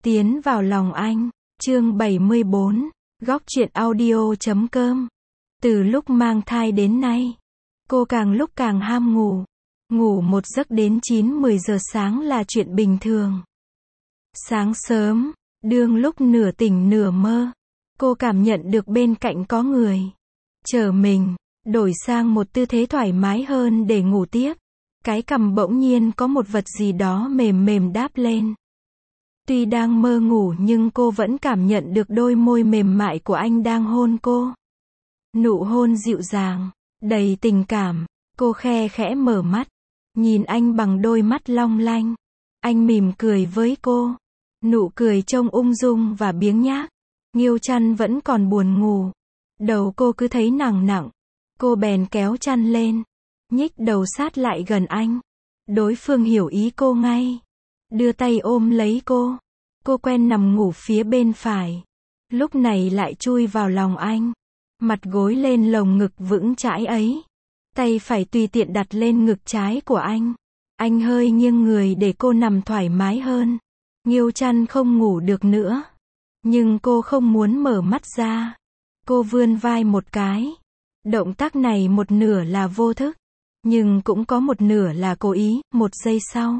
Tiến vào lòng anh. Chương 74. Góc truyện audio.com. Từ lúc mang thai đến nay, cô càng lúc càng ham ngủ. Ngủ một giấc đến 9-10 giờ sáng là chuyện bình thường. Sáng sớm, đương lúc nửa tỉnh nửa mơ, cô cảm nhận được bên cạnh có người chờ mình, đổi sang một tư thế thoải mái hơn để ngủ tiếp. Cái cằm bỗng nhiên có một vật gì đó mềm mềm đáp lên. Tuy đang mơ ngủ nhưng cô vẫn cảm nhận được đôi môi mềm mại của anh đang hôn cô. Nụ hôn dịu dàng, đầy tình cảm. Cô khe khẽ mở mắt, nhìn anh bằng đôi mắt long lanh. Anh mỉm cười với cô. Nụ cười trông ung dung và biếng nhác. Nghiêu chăn vẫn còn buồn ngủ. Đầu cô cứ thấy nặng nặng. Cô bèn kéo chăn lên, nhích đầu sát lại gần anh. Đối phương hiểu ý cô ngay, đưa tay ôm lấy cô. Cô quen nằm ngủ phía bên phải, lúc này lại chui vào lòng anh, mặt gối lên lồng ngực vững chãi ấy. Tay phải tùy tiện đặt lên ngực trái của anh. Anh hơi nghiêng người để cô nằm thoải mái hơn. Nghiêu chăn không ngủ được nữa, nhưng cô không muốn mở mắt ra. Cô vươn vai một cái. Động tác này một nửa là vô thức, nhưng cũng có một nửa là cố ý. Một giây sau,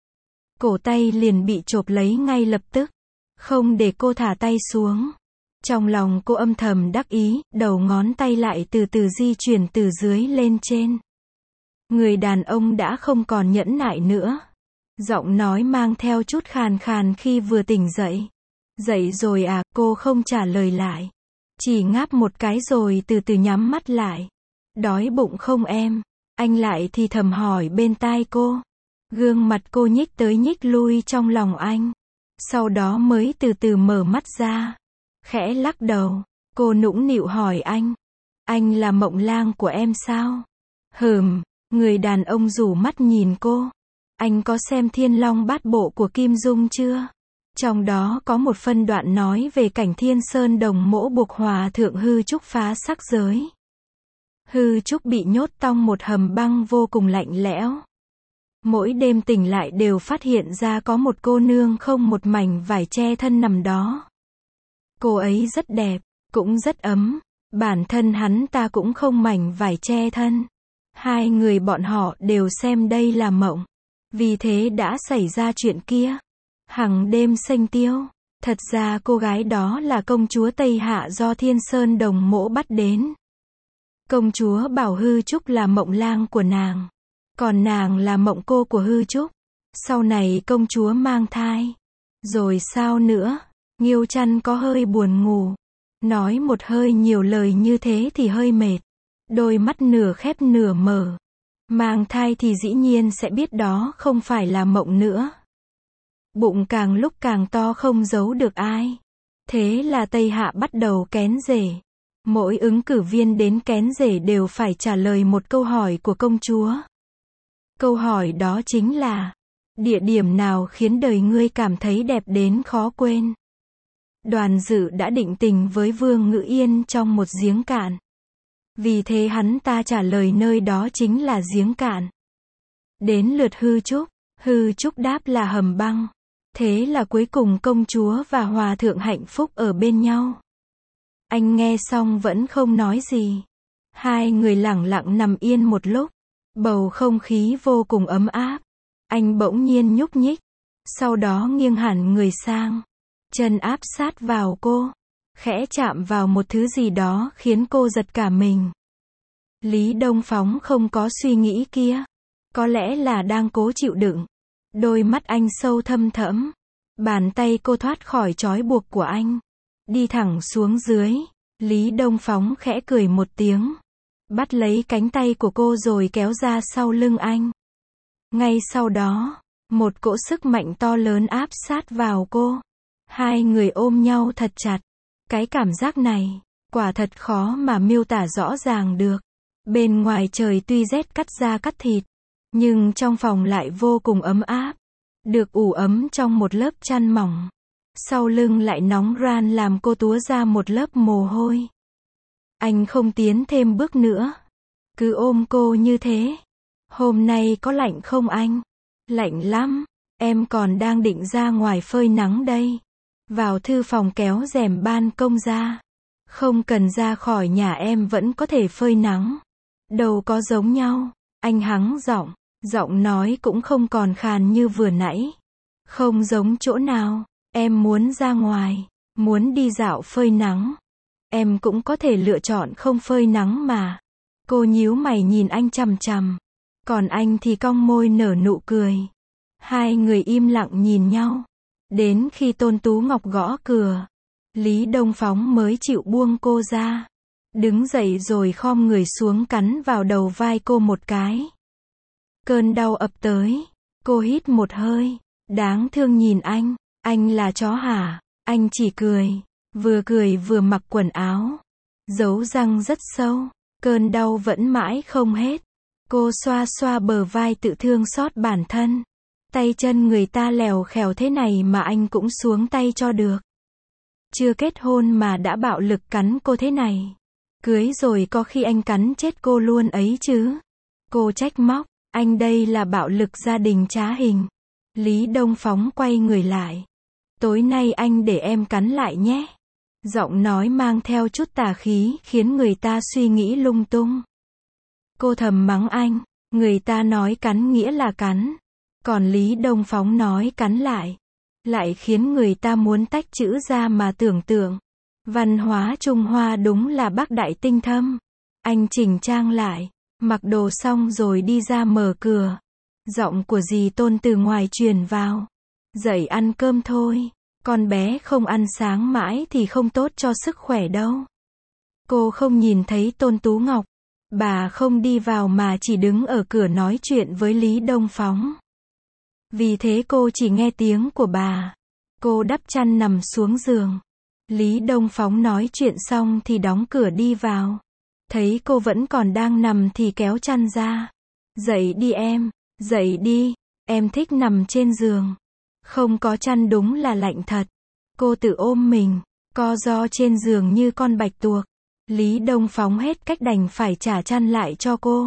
cổ tay liền bị chộp lấy ngay lập tức, không để cô thả tay xuống. Trong lòng cô âm thầm đắc ý, đầu ngón tay lại từ từ di chuyển từ dưới lên trên. Người đàn ông đã không còn nhẫn nại nữa. Giọng nói mang theo chút khàn khàn khi vừa tỉnh dậy. Dậy rồi à? Cô không trả lời lại, chỉ ngáp một cái rồi từ từ nhắm mắt lại. Đói bụng không em? Anh lại thì thầm hỏi bên tai cô. Gương mặt cô nhích tới nhích lui trong lòng anh. Sau đó mới từ từ mở mắt ra. Khẽ lắc đầu, cô nũng nịu hỏi anh. Anh là mộng lang của em sao? Người đàn ông rủ mắt nhìn cô. Anh có xem Thiên Long Bát Bộ của Kim Dung chưa? Trong đó có một phân đoạn nói về cảnh Thiên Sơn Đồng Mỗ buộc hòa thượng Hư Trúc phá sắc giới. Hư Trúc bị nhốt trong một hầm băng vô cùng lạnh lẽo. Mỗi đêm tỉnh lại đều phát hiện ra có một cô nương không một mảnh vải che thân nằm đó. Cô ấy rất đẹp, cũng rất ấm. Bản thân hắn ta cũng không mảnh vải che thân. Hai người bọn họ đều xem đây là mộng. Vì thế đã xảy ra chuyện kia. Hằng đêm xanh tiêu. Thật ra cô gái đó là công chúa Tây Hạ do Thiên Sơn Đồng Mỗ bắt đến. Công chúa bảo Hư Trúc là mộng lang của nàng, còn nàng là mộng cô của Hư Trúc. Sau này công chúa mang thai. Rồi sao nữa? Nghiêu chăn có hơi buồn ngủ. Nói một hơi nhiều lời như thế thì hơi mệt. Đôi mắt nửa khép nửa mở. Mang thai thì dĩ nhiên sẽ biết đó không phải là mộng nữa. Bụng càng lúc càng to không giấu được ai. Thế là Tây Hạ bắt đầu kén rể. Mỗi ứng cử viên đến kén rể đều phải trả lời một câu hỏi của công chúa. Câu hỏi đó chính là: địa điểm nào khiến đời ngươi cảm thấy đẹp đến khó quên? Đoàn Dự đã định tình với Vương Ngữ Yên trong một giếng cạn. Vì thế hắn ta trả lời nơi đó chính là giếng cạn. Đến lượt Hư Trúc đáp là hầm băng. Thế là cuối cùng công chúa và hòa thượng hạnh phúc ở bên nhau. Anh nghe xong vẫn không nói gì. Hai người lẳng lặng nằm yên một lúc. Bầu không khí vô cùng ấm áp. Anh bỗng nhiên nhúc nhích. Sau đó nghiêng hẳn người sang. Chân áp sát vào cô. Khẽ chạm vào một thứ gì đó khiến cô giật cả mình. Lý Đông Phóng không có suy nghĩ kia. Có lẽ là đang cố chịu đựng. Đôi mắt anh sâu thâm thẫm. Bàn tay cô thoát khỏi trói buộc của anh, đi thẳng xuống dưới. Lý Đông Phóng khẽ cười một tiếng, bắt lấy cánh tay của cô rồi kéo ra sau lưng anh. Ngay sau đó, một cỗ sức mạnh to lớn áp sát vào cô. Hai người ôm nhau thật chặt. Cái cảm giác này, quả thật khó mà miêu tả rõ ràng được. Bên ngoài trời tuy rét cắt da cắt thịt, nhưng trong phòng lại vô cùng ấm áp. Được ủ ấm trong một lớp chăn mỏng. Sau lưng lại nóng ran làm cô túa ra một lớp mồ hôi. Anh không tiến thêm bước nữa, cứ ôm cô như thế. Hôm nay có lạnh không anh? Lạnh lắm, em còn đang định ra ngoài phơi nắng đây. vào thư phòng kéo rèm ban công ra. Không cần ra khỏi nhà em vẫn có thể phơi nắng. Đâu có giống nhau. Anh hắng giọng, giọng nói cũng không còn khàn như vừa nãy. Không giống chỗ nào, em muốn ra ngoài, muốn đi dạo phơi nắng. Em cũng có thể lựa chọn không phơi nắng mà. Cô nhíu mày nhìn anh chằm chằm. Còn anh thì cong môi nở nụ cười. Hai người im lặng nhìn nhau. Đến khi Tôn Tú Ngọc gõ cửa, Lý Đông Phóng mới chịu buông cô ra. Đứng dậy rồi khom người xuống cắn vào đầu vai cô một cái. Cơn đau ập tới. Cô hít một hơi. Đáng thương nhìn anh là chó hả? Anh chỉ cười vừa mặc quần áo. Dấu răng rất sâu. Cơn đau vẫn mãi không hết. Cô xoa xoa bờ vai tự thương xót bản thân. Tay chân người ta lèo khèo thế này mà anh cũng xuống tay cho được. Chưa kết hôn mà đã bạo lực cắn cô thế này. Cưới rồi có khi anh cắn chết cô luôn ấy chứ. Cô trách móc, anh đây là bạo lực gia đình trá hình. Lý Đông Phóng quay người lại. Tối nay anh để em cắn lại nhé. Giọng nói mang theo chút tà khí khiến người ta suy nghĩ lung tung. Cô thầm mắng anh, người ta nói cắn nghĩa là cắn. Còn Lý Đông Phóng nói cắn lại khiến người ta muốn tách chữ ra mà tưởng tượng. Văn hóa Trung Hoa đúng là bác đại tinh thâm. Anh chỉnh trang lại, mặc đồ xong rồi đi ra mở cửa. Giọng của dì Tôn từ ngoài truyền vào. Dậy ăn cơm thôi, con bé không ăn sáng mãi thì không tốt cho sức khỏe đâu. Cô không nhìn thấy Tôn Tú Ngọc. Bà không đi vào mà chỉ đứng ở cửa nói chuyện với Lý Đông Phóng. Vì thế cô chỉ nghe tiếng của bà. Cô đắp chăn nằm xuống giường. Lý Đông Phóng nói chuyện xong thì đóng cửa đi vào. Thấy cô vẫn còn đang nằm thì kéo chăn ra. Dậy đi em, dậy đi, em thích nằm trên giường. Không có chăn đúng là lạnh thật. Cô tự ôm mình, co ro trên giường như con bạch tuộc. Lý Đông Phóng hết cách đành phải trả chăn lại cho cô.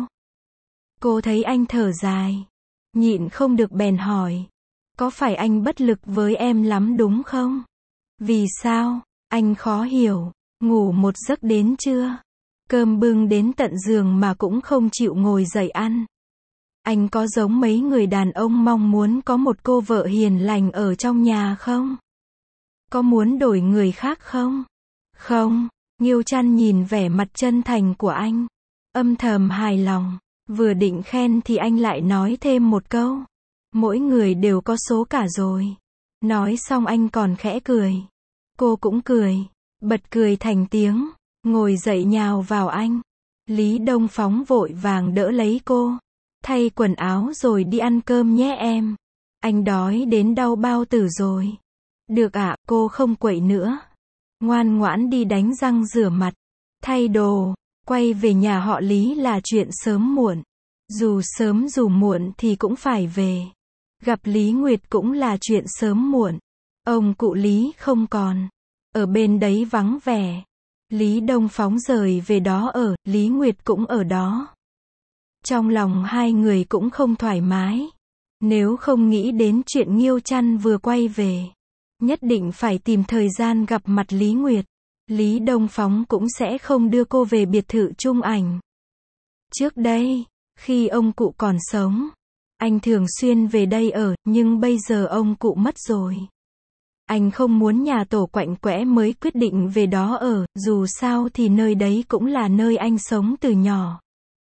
Cô thấy anh thở dài. Nhịn không được bèn hỏi. Có phải anh bất lực với em lắm đúng không? Vì sao? Anh khó hiểu. Ngủ một giấc đến trưa. Cơm bưng đến tận giường mà cũng không chịu ngồi dậy ăn. Anh có giống mấy người đàn ông mong muốn có một cô vợ hiền lành ở trong nhà không? Có muốn đổi người khác không? Không. Nghiêu Chăn nhìn vẻ mặt chân thành của anh. Âm thầm hài lòng. Vừa định khen thì anh lại nói thêm một câu. Mỗi người đều có số cả rồi. Nói xong anh còn khẽ cười. Cô cũng cười. Bật cười thành tiếng. Ngồi dậy nhào vào anh. Lý Đông Phóng vội vàng đỡ lấy cô. Thay quần áo rồi đi ăn cơm nhé em. Anh đói đến đau bao tử rồi. Được ạ, cô không quậy nữa. Ngoan ngoãn đi đánh răng rửa mặt. Thay đồ. Quay về nhà họ Lý là chuyện sớm muộn. Dù sớm dù muộn thì cũng phải về. Gặp Lý Nguyệt cũng là chuyện sớm muộn. Ông cụ Lý không còn. Ở bên đấy vắng vẻ. Lý Đông Phóng rời về đó ở, Lý Nguyệt cũng ở đó. Trong lòng hai người cũng không thoải mái. Nếu không nghĩ đến chuyện Nghiêu Chăn vừa quay về. Nhất định phải tìm thời gian gặp mặt Lý Nguyệt. Lý Đông Phóng cũng sẽ không đưa cô về biệt thự Trung Ảnh. Trước đây, khi ông cụ còn sống, anh thường xuyên về đây ở, nhưng bây giờ ông cụ mất rồi. Anh không muốn nhà tổ quạnh quẽ mới quyết định về đó ở, dù sao thì nơi đấy cũng là nơi anh sống từ nhỏ.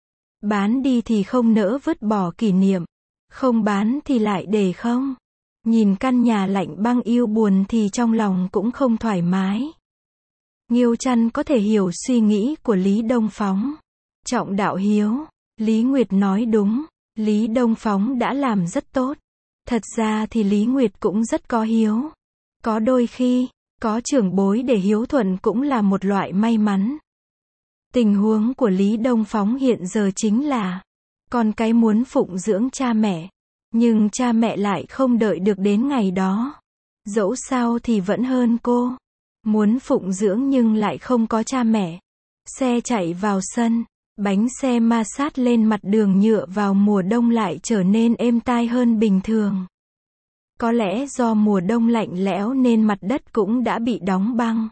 Bán đi thì không nỡ vứt bỏ kỷ niệm, không bán thì lại để không. Nhìn căn nhà lạnh băng yêu buồn thì trong lòng cũng không thoải mái. Nghiêu Chăn có thể hiểu suy nghĩ của Lý Đông Phóng. Trọng đạo hiếu, Lý Nguyệt nói đúng, Lý Đông Phóng đã làm rất tốt. Thật ra thì Lý Nguyệt cũng rất có hiếu. Có đôi khi, có trưởng bối để hiếu thuận cũng là một loại may mắn. Tình huống của Lý Đông Phóng hiện giờ chính là, con cái muốn phụng dưỡng cha mẹ, nhưng cha mẹ lại không đợi được đến ngày đó. Dẫu sao thì vẫn hơn cô. Muốn phụng dưỡng nhưng lại không có cha mẹ. Xe chạy vào sân, bánh xe ma sát lên mặt đường nhựa vào mùa đông lại trở nên êm tai hơn bình thường. Có lẽ do mùa đông lạnh lẽo nên mặt đất cũng đã bị đóng băng.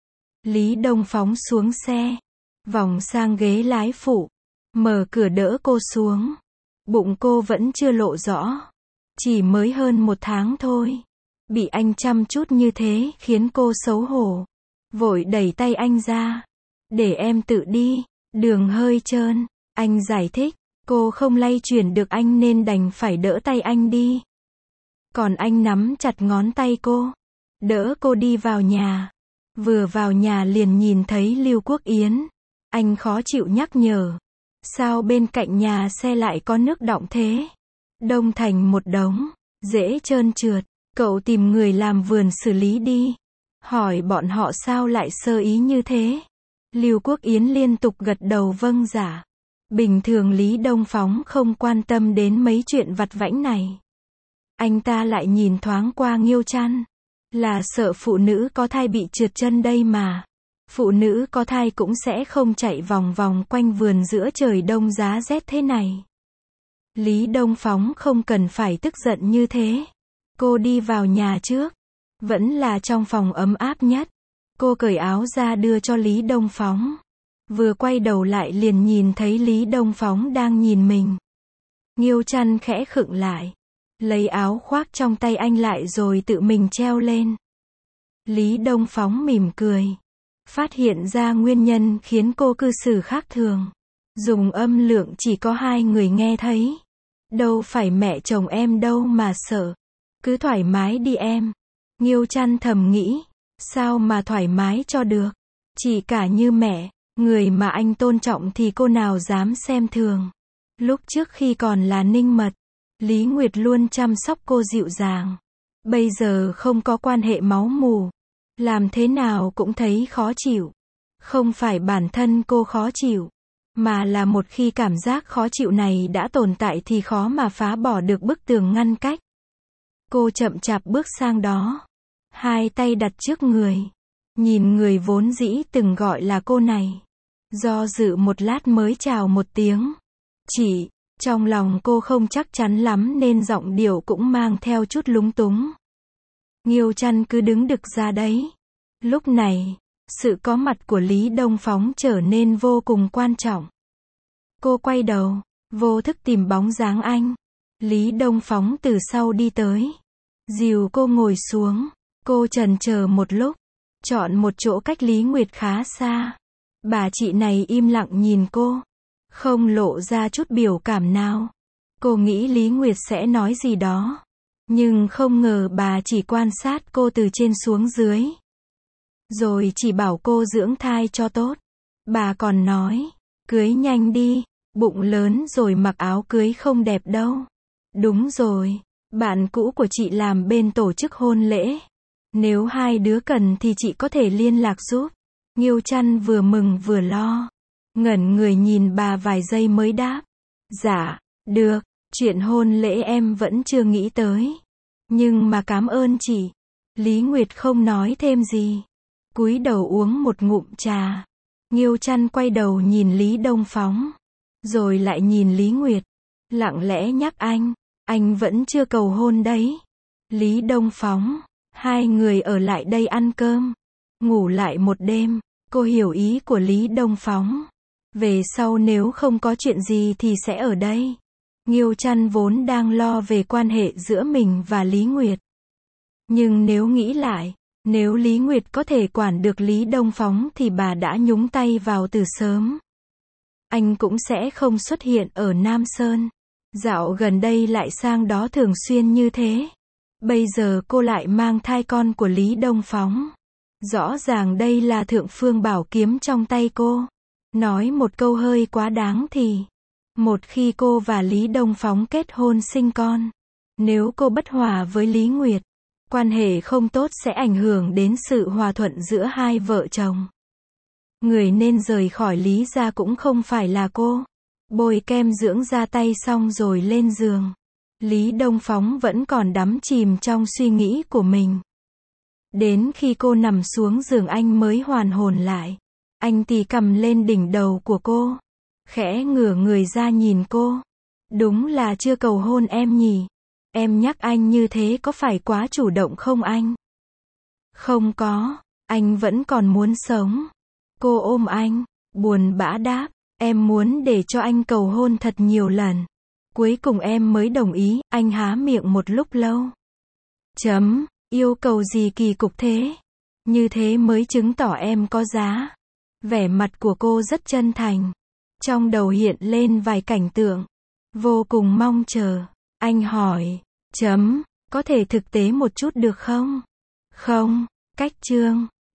Lý Đông phóng xuống xe, vòng sang ghế lái phụ, mở cửa đỡ cô xuống. Bụng cô vẫn chưa lộ rõ. Chỉ mới hơn 1 tháng thôi. Bị anh chăm chút như thế khiến cô xấu hổ. Vội đẩy tay anh ra. Để em tự đi, đường hơi trơn. Anh giải thích, cô không lay chuyển được anh nên đành phải đỡ tay anh đi. Còn anh nắm chặt ngón tay cô, đỡ cô đi vào nhà. Vừa vào nhà liền nhìn thấy Lưu Quốc Yến. Anh khó chịu nhắc nhở. Sao bên cạnh nhà xe lại có nước đọng thế? Đông thành một đống, dễ trơn trượt. Cậu tìm người làm vườn xử lý đi. Hỏi bọn họ sao lại sơ ý như thế? Lưu Quốc Yến liên tục gật đầu vâng dạ. Bình thường Lý Đông phóng không quan tâm đến mấy chuyện vặt vãnh này. Anh ta lại nhìn thoáng qua Nghiêu Trăn. Là sợ phụ nữ có thai bị trượt chân đây mà. Phụ nữ có thai cũng sẽ không chạy vòng vòng quanh vườn giữa trời đông giá rét thế này. Lý Đông phóng không cần phải tức giận như thế. Cô đi vào nhà trước. Vẫn là trong phòng ấm áp nhất. Cô cởi áo ra đưa cho Lý Đông phóng. Vừa quay đầu lại liền nhìn thấy Lý Đông phóng đang nhìn mình. Nghiêu Trăn khẽ khựng lại. Lấy áo khoác trong tay anh lại rồi tự mình treo lên. Lý Đông phóng mỉm cười. Phát hiện ra nguyên nhân khiến cô cư xử khác thường. Dùng âm lượng chỉ có 2 người nghe thấy. Đâu phải mẹ chồng em đâu mà sợ. Cứ thoải mái đi em. Nghiêu Trăn thầm nghĩ. Sao mà thoải mái cho được. Chỉ cả như mẹ, người mà anh tôn trọng thì cô nào dám xem thường. Lúc trước khi còn là Ninh Mật, Lý Nguyệt luôn chăm sóc cô dịu dàng. Bây giờ không có quan hệ máu mủ. Làm thế nào cũng thấy khó chịu. Không phải bản thân cô khó chịu, mà là một khi cảm giác khó chịu này đã tồn tại thì khó mà phá bỏ được bức tường ngăn cách. Cô chậm chạp bước sang đó. 2 tay đặt trước người. Nhìn người vốn dĩ từng gọi là cô này. Do dự một lát mới chào một tiếng. Chị, trong lòng cô không chắc chắn lắm nên giọng điệu cũng mang theo chút lúng túng. Nghiêu Trăn cứ đứng đực ra đấy. Lúc này, sự có mặt của Lý Đông phóng trở nên vô cùng quan trọng. Cô quay đầu, vô thức tìm bóng dáng anh. Lý Đông phóng từ sau đi tới. Dìu cô ngồi xuống. Cô chần chờ một lúc. Chọn một chỗ cách Lý Nguyệt khá xa. Bà chị này im lặng nhìn cô. Không lộ ra chút biểu cảm nào. Cô nghĩ Lý Nguyệt sẽ nói gì đó. Nhưng không ngờ bà chỉ quan sát cô từ trên xuống dưới. Rồi chỉ bảo cô dưỡng thai cho tốt. Bà còn nói, cưới nhanh đi, bụng lớn rồi mặc áo cưới không đẹp đâu. Đúng rồi, bạn cũ của chị làm bên tổ chức hôn lễ. Nếu 2 đứa cần thì chị có thể liên lạc giúp. Nghiêu Trăn vừa mừng vừa lo. Ngẩn người nhìn bà vài giây mới đáp. Dạ, được, chuyện hôn lễ em vẫn chưa nghĩ tới. Nhưng mà cảm ơn chị. Lý Nguyệt không nói thêm gì. Cúi đầu uống một ngụm trà. Nghiêu Trăn quay đầu nhìn Lý Đông phóng. Rồi lại nhìn Lý Nguyệt. Lặng lẽ nhắc anh vẫn chưa cầu hôn đấy. Lý Đông phóng. 2 người ở lại đây ăn cơm. Ngủ lại một đêm. Cô hiểu ý của Lý Đông phóng. Về sau nếu không có chuyện gì thì sẽ ở đây. Nghiêu Trăn vốn đang lo về quan hệ giữa mình và Lý Nguyệt. Nhưng nếu nghĩ lại, nếu Lý Nguyệt có thể quản được Lý Đông phóng thì bà đã nhúng tay vào từ sớm. Anh cũng sẽ không xuất hiện ở Nam Sơn. Dạo gần đây lại sang đó thường xuyên như thế. Bây giờ cô lại mang thai con của Lý Đông phóng. Rõ ràng đây là thượng phương bảo kiếm trong tay cô. Nói một câu hơi quá đáng thì, một khi cô và Lý Đông phóng kết hôn sinh con, nếu cô bất hòa với Lý Nguyệt, quan hệ không tốt sẽ ảnh hưởng đến sự hòa thuận giữa 2 vợ chồng. Người nên rời khỏi Lý gia cũng không phải là cô. Bôi kem dưỡng da tay xong rồi lên giường. Lý Đông phóng vẫn còn đắm chìm trong suy nghĩ của mình. Đến khi cô nằm xuống giường anh mới hoàn hồn lại. Anh tì cầm lên đỉnh đầu của cô. Khẽ ngửa người ra nhìn cô. Đúng là chưa cầu hôn em nhỉ. Em nhắc anh như thế có phải quá chủ động không anh? Không có, anh vẫn còn muốn sống. Cô ôm anh, buồn bã đáp, em muốn để cho anh cầu hôn thật nhiều lần. Cuối cùng em mới đồng ý, anh há miệng một lúc lâu. Yêu cầu gì kỳ cục thế? Như thế mới chứng tỏ em có giá. Vẻ mặt của cô rất chân thành. Trong đầu hiện lên vài cảnh tượng. Vô cùng mong chờ. Anh hỏi, có thể thực tế một chút được không? Không, cách chương.